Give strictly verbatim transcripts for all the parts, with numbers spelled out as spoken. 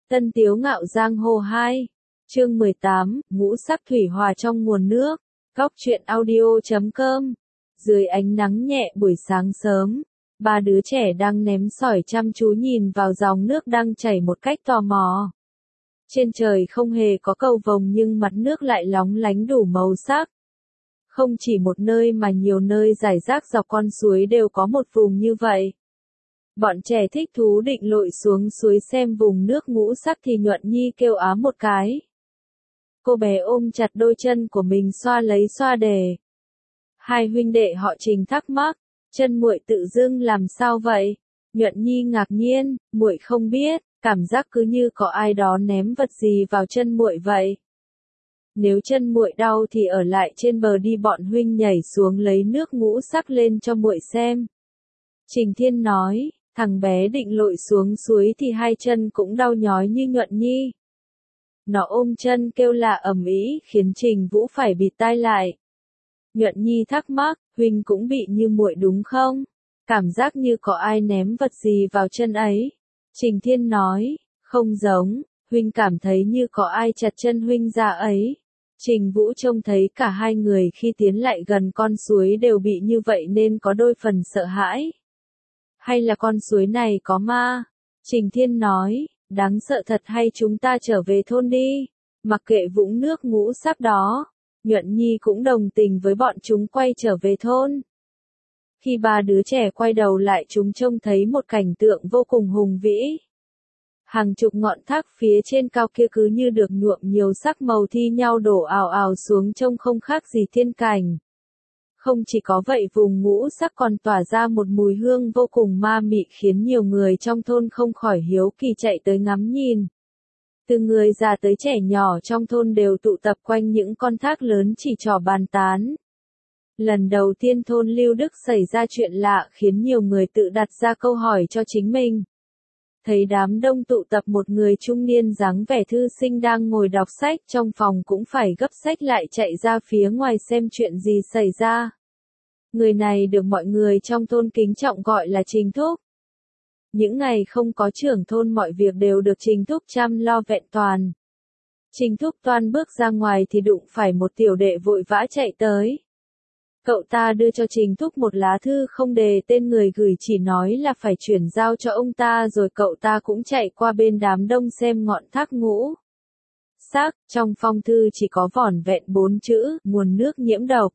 Tân Tiếu Ngạo Giang Hồ hai, chương mười tám, ngũ sắc thủy hòa trong nguồn nước, góc truyện audio chấm com. Dưới ánh nắng nhẹ buổi sáng sớm, ba đứa trẻ đang ném sỏi chăm chú nhìn vào dòng nước đang chảy một cách tò mò. Trên trời không hề có cầu vồng nhưng mặt nước lại lóng lánh đủ màu sắc. Không chỉ một nơi mà nhiều nơi rải rác dọc con suối đều có một vùng như vậy. Bọn trẻ thích thú định lội xuống suối xem vùng nước ngũ sắc thì Nhuận Nhi kêu á một cái. Cô bé ôm chặt đôi chân của mình xoa lấy xoa để. Hai huynh đệ họ Trình thắc mắc, chân muội tự dưng làm sao vậy? Nhuận Nhi ngạc nhiên, muội không biết, cảm giác cứ như có ai đó ném vật gì vào chân muội vậy. Nếu chân muội đau thì ở lại trên bờ đi, bọn huynh nhảy xuống lấy nước ngũ sắc lên cho muội xem. Trình Thiên nói, thằng bé định lội xuống suối thì hai chân cũng đau nhói như Nhuận Nhi. Nó ôm chân kêu la ầm ĩ khiến Trình Vũ phải bịt tai lại. Nhuận Nhi thắc mắc, huynh cũng bị như muội đúng không? Cảm giác như có ai ném vật gì vào chân ấy. Trình Thiên nói, không giống, huynh cảm thấy như có ai chặt chân huynh ra ấy. Trình Vũ trông thấy cả hai người khi tiến lại gần con suối đều bị như vậy nên có đôi phần sợ hãi. Hay là con suối này có ma? Trình Thiên nói, đáng sợ thật, hay chúng ta trở về thôn đi, mặc kệ vũng nước ngũ sắc đó. Nhuận Nhi cũng đồng tình với bọn chúng quay trở về thôn. Khi ba đứa trẻ quay đầu lại chúng trông thấy một cảnh tượng vô cùng hùng vĩ. Hàng chục ngọn thác phía trên cao kia cứ như được nhuộm nhiều sắc màu thi nhau đổ ào ào xuống, trông không khác gì thiên cảnh. Không chỉ có vậy, vùng ngũ sắc còn tỏa ra một mùi hương vô cùng ma mị khiến nhiều người trong thôn không khỏi hiếu kỳ chạy tới ngắm nhìn. Từ người già tới trẻ nhỏ trong thôn đều tụ tập quanh những con thác lớn chỉ trò bàn tán. Lần đầu tiên thôn Lưu Đức xảy ra chuyện lạ khiến nhiều người tự đặt ra câu hỏi cho chính mình. Thấy đám đông tụ tập, một người trung niên dáng vẻ thư sinh đang ngồi đọc sách trong phòng cũng phải gấp sách lại chạy ra phía ngoài xem chuyện gì xảy ra. Người này được mọi người trong thôn kính trọng gọi là Trình Thúc. Những ngày không có trưởng thôn mọi việc đều được Trình Thúc chăm lo vẹn toàn. Trình Thúc toan bước ra ngoài thì đụng phải một tiểu đệ vội vã chạy tới. Cậu ta đưa cho Trình Thúc một lá thư không đề tên người gửi, chỉ nói là phải chuyển giao cho ông ta, rồi cậu ta cũng chạy qua bên đám đông xem ngọn thác ngũ sắc. Trong phong thư chỉ có vỏn vẹn bốn chữ, nguồn nước nhiễm độc.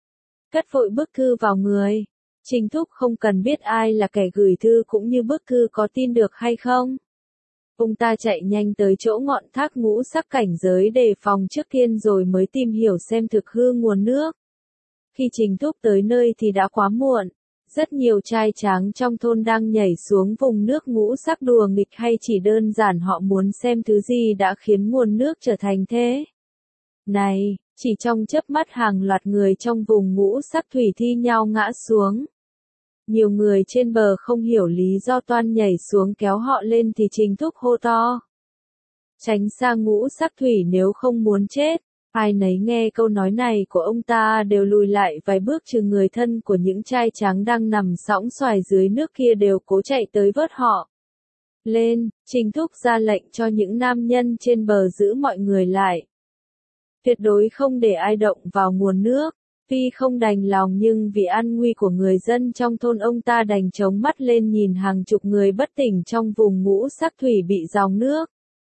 Cất vội bức thư vào người. Trình Thúc không cần biết ai là kẻ gửi thư cũng như bức thư có tin được hay không. Ông ta chạy nhanh tới chỗ ngọn thác ngũ sắc cảnh giới đề phòng trước tiên rồi mới tìm hiểu xem thực hư nguồn nước. Khi Trình Thúc tới nơi thì đã quá muộn. Rất nhiều trai tráng trong thôn đang nhảy xuống vùng nước ngũ sắc đùa nghịch, hay chỉ đơn giản họ muốn xem thứ gì đã khiến nguồn nước trở thành thế này. Chỉ trong chớp mắt hàng loạt người trong vùng ngũ sắc thủy thi nhau ngã xuống. Nhiều người trên bờ không hiểu lý do toan nhảy xuống kéo họ lên thì Trình Thúc hô to. Tránh xa ngũ sắc thủy nếu không muốn chết. Ai nấy nghe câu nói này của ông ta đều lùi lại vài bước, trừ người thân của những trai tráng đang nằm sõng xoài dưới nước kia đều cố chạy tới vớt họ lên. Trình Thúc ra lệnh cho những nam nhân trên bờ giữ mọi người lại. Tuyệt đối không để ai động vào nguồn nước. Tuy không đành lòng nhưng vì an nguy của người dân trong thôn, ông ta đành chống mắt lên nhìn hàng chục người bất tỉnh trong vùng ngũ sắc thủy bị dòng nước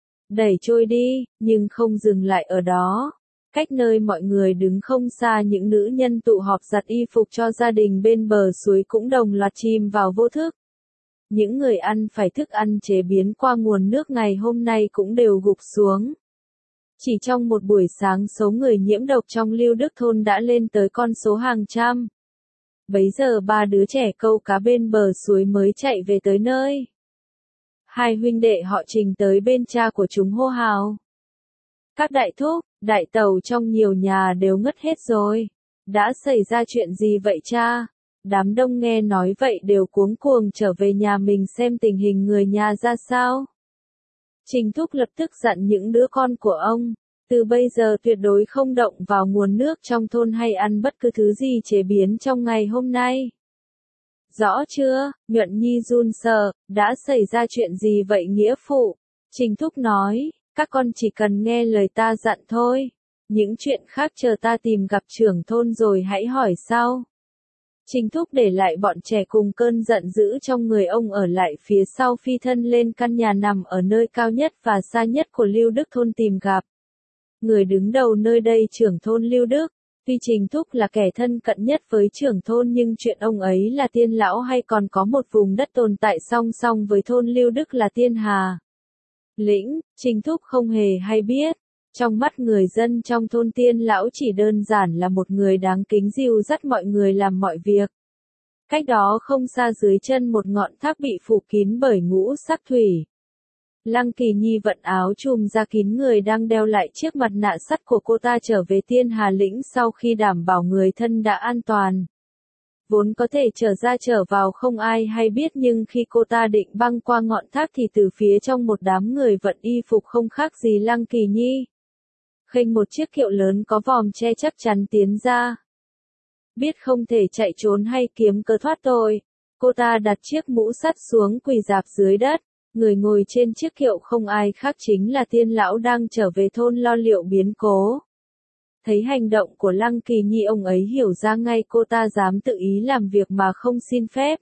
đẩy trôi đi, nhưng không dừng lại ở đó. Cách nơi mọi người đứng không xa, những nữ nhân tụ họp giặt y phục cho gia đình bên bờ suối cũng đồng loạt chìm vào vô thức. Những người ăn phải thức ăn chế biến qua nguồn nước ngày hôm nay cũng đều gục xuống. Chỉ trong một buổi sáng, số người nhiễm độc trong Lưu Đức thôn đã lên tới con số hàng trăm. Bấy giờ ba đứa trẻ câu cá bên bờ suối mới chạy về tới nơi. Hai huynh đệ họ Trình tới bên cha của chúng hô hào. Các đại thúc, đại tẩu trong nhiều nhà đều ngất hết rồi. Đã xảy ra chuyện gì vậy cha? Đám đông nghe nói vậy đều cuống cuồng trở về nhà mình xem tình hình người nhà ra sao. Trình Thúc lập tức dặn những đứa con của ông, từ bây giờ tuyệt đối không động vào nguồn nước trong thôn hay ăn bất cứ thứ gì chế biến trong ngày hôm nay. Rõ chưa? Nhuận Nhi run sợ, đã xảy ra chuyện gì vậy nghĩa phụ? Trình Thúc nói, các con chỉ cần nghe lời ta dặn thôi. Những chuyện khác chờ ta tìm gặp trưởng thôn rồi hãy hỏi sau. Trình Thúc để lại bọn trẻ cùng cơn giận dữ trong người ông ở lại phía sau phi thân lên căn nhà nằm ở nơi cao nhất và xa nhất của Lưu Đức thôn tìm gặp. Người đứng đầu nơi đây trưởng thôn Lưu Đức. Tuy Trình Thúc là kẻ thân cận nhất với trưởng thôn nhưng chuyện ông ấy là tiên lão hay còn có một vùng đất tồn tại song song với thôn Lưu Đức là Tiên Hà Lĩnh, Trình Thúc không hề hay biết. Trong mắt người dân trong thôn Tiên lão chỉ đơn giản là một người đáng kính dìu dắt mọi người làm mọi việc. Cách đó không xa dưới chân một ngọn thác bị phủ kín bởi ngũ sắc thủy. Lăng Kỳ Nhi vận áo trùm ra kín người đang đeo lại chiếc mặt nạ sắt của cô ta trở về Tiên Hà Lĩnh sau khi đảm bảo người thân đã an toàn. Vốn có thể trở ra trở vào không ai hay biết nhưng khi cô ta định băng qua ngọn thác thì từ phía trong một đám người vận y phục không khác gì Lăng Kỳ Nhi. Khênh một chiếc kiệu lớn có vòm che chắc chắn tiến ra. Biết không thể chạy trốn hay kiếm cớ thoát tội, cô ta đặt chiếc mũ sắt xuống quỳ rạp dưới đất. Người ngồi trên chiếc kiệu không ai khác chính là Tiên lão đang trở về thôn lo liệu biến cố. Thấy hành động của Lăng Kỳ Nhi ông ấy hiểu ra ngay cô ta dám tự ý làm việc mà không xin phép.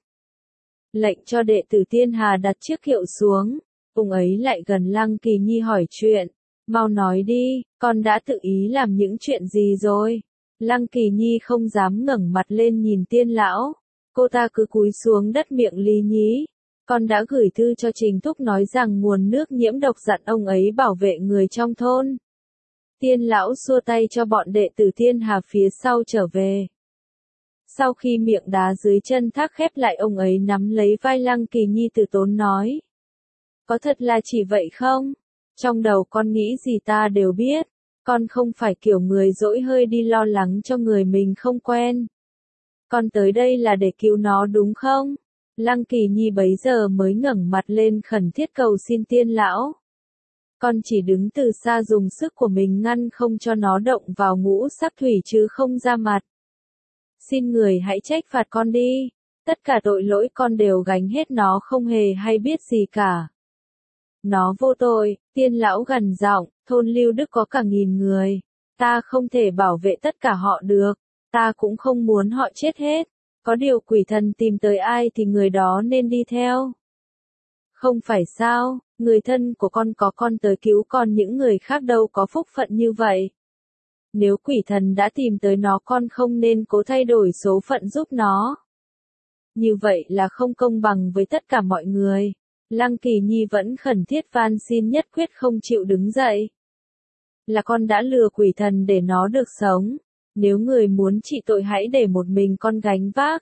Lệnh cho đệ tử Tiên Hà đặt chiếc kiệu xuống, ông ấy lại gần Lăng Kỳ Nhi hỏi chuyện. Mau nói đi, con đã tự ý làm những chuyện gì rồi? Lăng Kỳ Nhi không dám ngẩng mặt lên nhìn Tiên lão. Cô ta cứ cúi xuống đất miệng lý nhí. Con đã gửi thư cho Trình Thúc nói rằng nguồn nước nhiễm độc dặn ông ấy bảo vệ người trong thôn. Tiên lão xua tay cho bọn đệ tử Tiên Hà phía sau trở về. Sau khi miệng đá dưới chân thác khép lại ông ấy nắm lấy vai Lăng Kỳ Nhi từ tốn nói. Có thật là chỉ vậy không? Trong đầu con nghĩ gì ta đều biết. Con không phải kiểu người dỗi hơi đi lo lắng cho người mình không quen. Con tới đây là để cứu nó đúng không? Lăng Kỳ Nhi bấy giờ mới ngẩng mặt lên khẩn thiết cầu xin Tiên lão. Con chỉ đứng từ xa dùng sức của mình ngăn không cho nó động vào ngũ sắc thủy chứ không ra mặt. Xin người hãy trách phạt con đi. Tất cả tội lỗi con đều gánh hết, nó không hề hay biết gì cả. Nó vô tội, Tiên lão gằn giọng, thôn Lưu Đức có cả nghìn người. Ta không thể bảo vệ tất cả họ được. Ta cũng không muốn họ chết hết. Có điều quỷ thần tìm tới ai thì người đó nên đi theo. Không phải sao, người thân của con có con tới cứu con, những người khác đâu có phúc phận như vậy. Nếu quỷ thần đã tìm tới nó, con không nên cố thay đổi số phận giúp nó. Như vậy là không công bằng với tất cả mọi người. Lăng Kỳ Nhi vẫn khẩn thiết van xin nhất quyết không chịu đứng dậy. Là con đã lừa quỷ thần để nó được sống. Nếu người muốn trị tội hãy để một mình con gánh vác.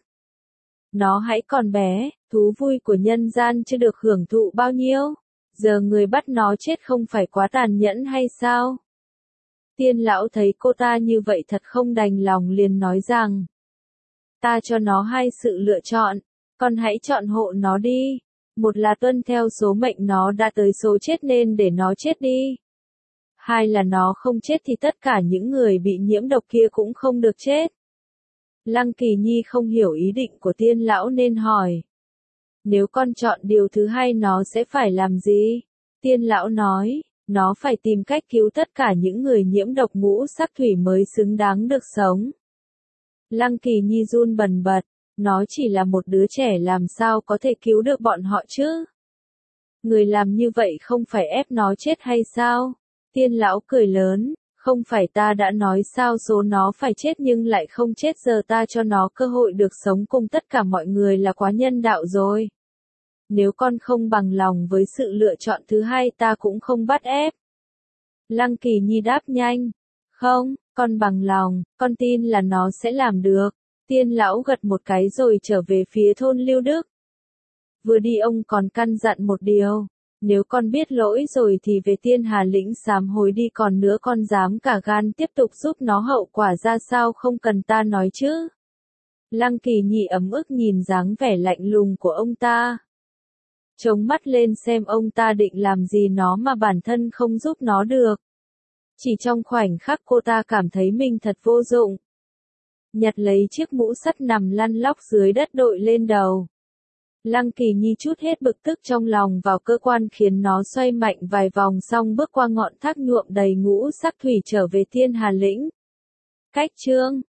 Nó hãy còn bé, thú vui của nhân gian chưa được hưởng thụ bao nhiêu. Giờ người bắt nó chết không phải quá tàn nhẫn hay sao? Tiên lão thấy cô ta như vậy thật không đành lòng liền nói rằng. Ta cho nó hai sự lựa chọn, con hãy chọn hộ nó đi. Một là tuân theo số mệnh, nó đã tới số chết nên để nó chết đi. Hai là nó không chết thì tất cả những người bị nhiễm độc kia cũng không được chết. Lăng Kỳ Nhi không hiểu ý định của Tiên lão nên hỏi. Nếu con chọn điều thứ hai nó sẽ phải làm gì? Tiên lão nói, nó phải tìm cách cứu tất cả những người nhiễm độc ngũ sắc thủy mới xứng đáng được sống. Lăng Kỳ Nhi run bần bật, nó chỉ là một đứa trẻ làm sao có thể cứu được bọn họ chứ? Người làm như vậy không phải ép nó chết hay sao? Tiên lão cười lớn, không phải ta đã nói sao số nó phải chết nhưng lại không chết, giờ ta cho nó cơ hội được sống cùng tất cả mọi người là quá nhân đạo rồi. Nếu con không bằng lòng với sự lựa chọn thứ hai ta cũng không bắt ép. Lăng Kỳ Nhi đáp nhanh, không, con bằng lòng, con tin là nó sẽ làm được. Tiên lão gật một cái rồi trở về phía thôn Lưu Đức. Vừa đi ông còn căn dặn một điều. Nếu con biết lỗi rồi thì về Tiên Hà Lĩnh sám hối đi, còn nữa con dám cả gan tiếp tục giúp nó hậu quả ra sao không cần ta nói chứ. Lăng Kỳ Nhi ấm ức nhìn dáng vẻ lạnh lùng của ông ta. Trống mắt lên xem ông ta định làm gì nó mà bản thân không giúp nó được. Chỉ trong khoảnh khắc cô ta cảm thấy mình thật vô dụng. Nhặt lấy chiếc mũ sắt nằm lăn lóc dưới đất đội lên đầu. Lăng Kỳ Nhi chút hết bực tức trong lòng vào cơ quan khiến nó xoay mạnh vài vòng xong bước qua ngọn thác nhuộm đầy ngũ sắc thủy trở về Thiên Hà Lĩnh. Cách chương